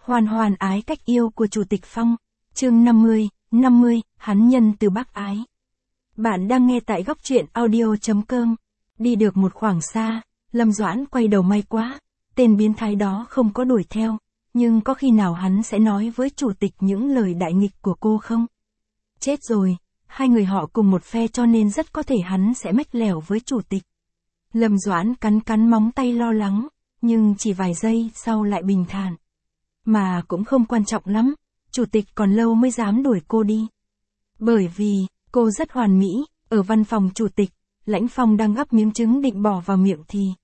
Hoan hoan ái cách yêu của Chủ tịch Phong. Chương 50, hắn nhân từ bác ái. Bạn đang nghe tại góc truyện audio.com. Đi được một khoảng xa, Lâm Doãn quay đầu may quá, tên biến thái đó không có đuổi theo, nhưng có khi nào hắn sẽ nói với chủ tịch những lời đại nghịch của cô không? Chết rồi, hai người họ cùng một phe cho nên rất có thể hắn sẽ mách lẻo với chủ tịch. Lâm Doãn cắn móng tay lo lắng, nhưng chỉ vài giây sau lại bình thản. Mà cũng không quan trọng lắm, chủ tịch còn lâu mới dám đuổi cô đi. Bởi vì, cô rất hoàn mỹ, ở văn phòng chủ tịch, Lãnh Phong đang gắp miếng trứng định bỏ vào miệng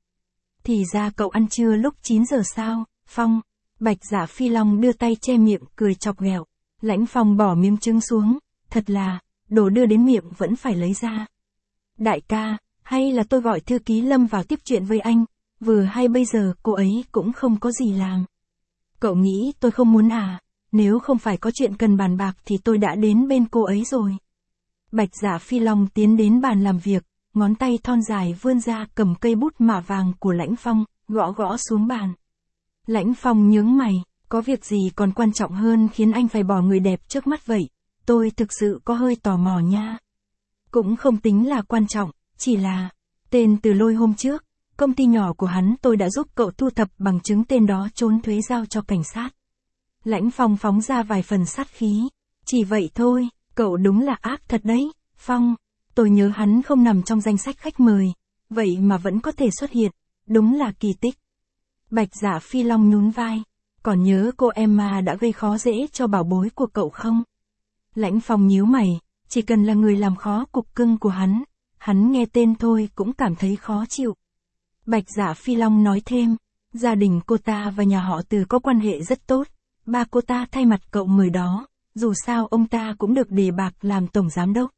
thì ra cậu ăn trưa lúc 9 giờ sao, Phong. Bạch Dạ Phi Long đưa tay che miệng cười chọc ghẹo. Lãnh Phong bỏ miếng trứng xuống, thật là, đồ đưa đến miệng vẫn phải lấy ra. Đại ca, hay là tôi gọi thư ký Lâm vào tiếp chuyện với anh, vừa hay bây giờ cô ấy cũng không có gì làm. Cậu nghĩ tôi không muốn à, nếu không phải có chuyện cần bàn bạc thì tôi đã đến bên cô ấy rồi. Bạch Dạ Phi Long tiến đến bàn làm việc, ngón tay thon dài vươn ra cầm cây bút mạ vàng của Lãnh Phong, gõ xuống bàn. Lãnh Phong nhướng mày, có việc gì còn quan trọng hơn khiến anh phải bỏ người đẹp trước mắt vậy, tôi thực sự có hơi tò mò nha. Cũng không tính là quan trọng, chỉ là, tên Từ Lôi hôm trước, công ty nhỏ của hắn tôi đã giúp cậu thu thập bằng chứng tên đó trốn thuế giao cho cảnh sát. Lãnh Phong phóng ra vài phần sát khí, chỉ vậy thôi, cậu đúng là ác thật đấy, Phong. Tôi nhớ hắn không nằm trong danh sách khách mời, vậy mà vẫn có thể xuất hiện, đúng là kỳ tích. Bạch Dạ Phi Long nhún vai, còn nhớ cô Emma đã gây khó dễ cho bảo bối của cậu không? Lãnh Phong nhíu mày, chỉ cần là người làm khó cục cưng của hắn nghe tên thôi cũng cảm thấy khó chịu. Bạch Dạ Phi Long nói thêm, gia đình cô ta và nhà họ Từ có quan hệ rất tốt, ba cô ta thay mặt cậu mời đó, dù sao ông ta cũng được đề bạc làm tổng giám đốc.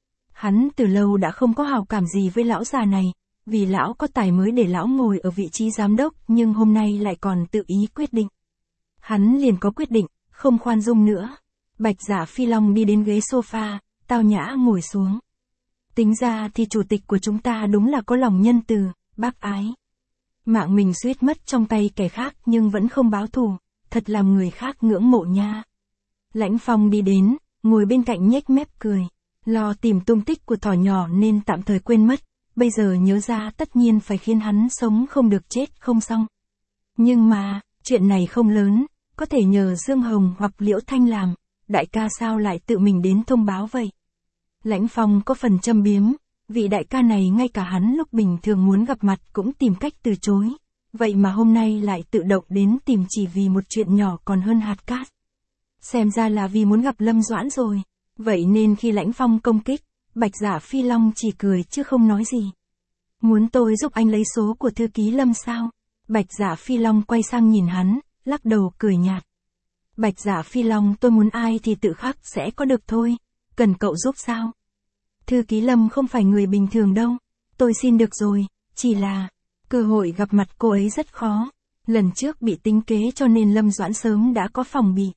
Hắn từ lâu đã không có hào cảm gì với lão già này, vì lão có tài mới để lão ngồi ở vị trí giám đốc nhưng hôm nay lại còn tự ý quyết định. Hắn liền có quyết định, không khoan dung nữa. Bạch Dạ Phi Long đi đến ghế sofa, tao nhã ngồi xuống. Tính ra thì chủ tịch của chúng ta đúng là có lòng nhân từ, bác ái. Mạng mình suýt mất trong tay kẻ khác nhưng vẫn không báo thù, thật làm người khác ngưỡng mộ nha. Lãnh Phong đi đến, ngồi bên cạnh nhếch mép cười. Lo tìm tung tích của thỏ nhỏ nên tạm thời quên mất, bây giờ nhớ ra tất nhiên phải khiến hắn sống không được chết không xong. Nhưng mà, chuyện này không lớn, có thể nhờ Dương Hồng hoặc Liễu Thanh làm, đại ca sao lại tự mình đến thông báo vậy? Lãnh Phong có phần châm biếm, vị đại ca này ngay cả hắn lúc bình thường muốn gặp mặt cũng tìm cách từ chối, vậy mà hôm nay lại tự động đến tìm chỉ vì một chuyện nhỏ còn hơn hạt cát. Xem ra là vì muốn gặp Lâm Doãn rồi. Vậy nên khi Lãnh Phong công kích, Bạch Dạ Phi Long chỉ cười chứ không nói gì. Muốn tôi giúp anh lấy số của thư ký Lâm sao? Bạch Dạ Phi Long quay sang nhìn hắn, lắc đầu cười nhạt. Bạch Dạ Phi Long, tôi muốn ai thì tự khắc sẽ có được thôi, cần cậu giúp sao? Thư ký Lâm không phải người bình thường đâu, tôi xin được rồi, chỉ là, cơ hội gặp mặt cô ấy rất khó. Lần trước bị tính kế cho nên Lâm Doãn sớm đã có phòng bị.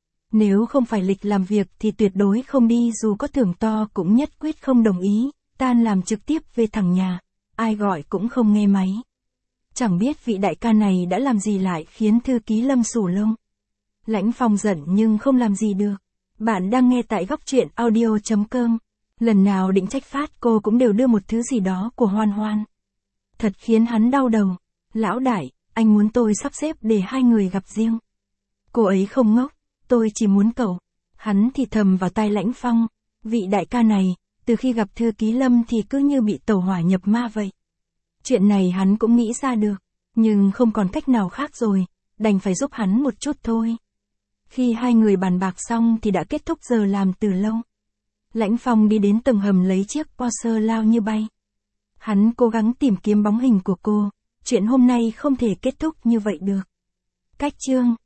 Nếu không phải lịch làm việc thì tuyệt đối không đi, dù có thưởng to cũng nhất quyết không đồng ý, tan làm trực tiếp về thẳng nhà, ai gọi cũng không nghe máy. Chẳng biết vị đại ca này đã làm gì lại khiến thư ký Lâm xù lông. Lãnh Phong giận nhưng không làm gì được. Bạn đang nghe tại góc truyện audio.com. Lần nào định trách phát cô cũng đều đưa một thứ gì đó của Hoan Hoan. Thật khiến hắn đau đầu. Lão đại, anh muốn tôi sắp xếp để hai người gặp riêng. Cô ấy không ngốc. Tôi chỉ muốn cậu. Hắn thì thầm vào tai Lãnh Phong. Vị đại ca này, từ khi gặp thư ký Lâm thì cứ như bị tẩu hỏa nhập ma vậy. Chuyện này hắn cũng nghĩ ra được, nhưng không còn cách nào khác rồi, đành phải giúp hắn một chút thôi. Khi hai người bàn bạc xong thì đã kết thúc giờ làm từ lâu. Lãnh Phong đi đến tầng hầm lấy chiếc Porsche lao như bay. Hắn cố gắng tìm kiếm bóng hình của cô, chuyện hôm nay không thể kết thúc như vậy được. Cách chương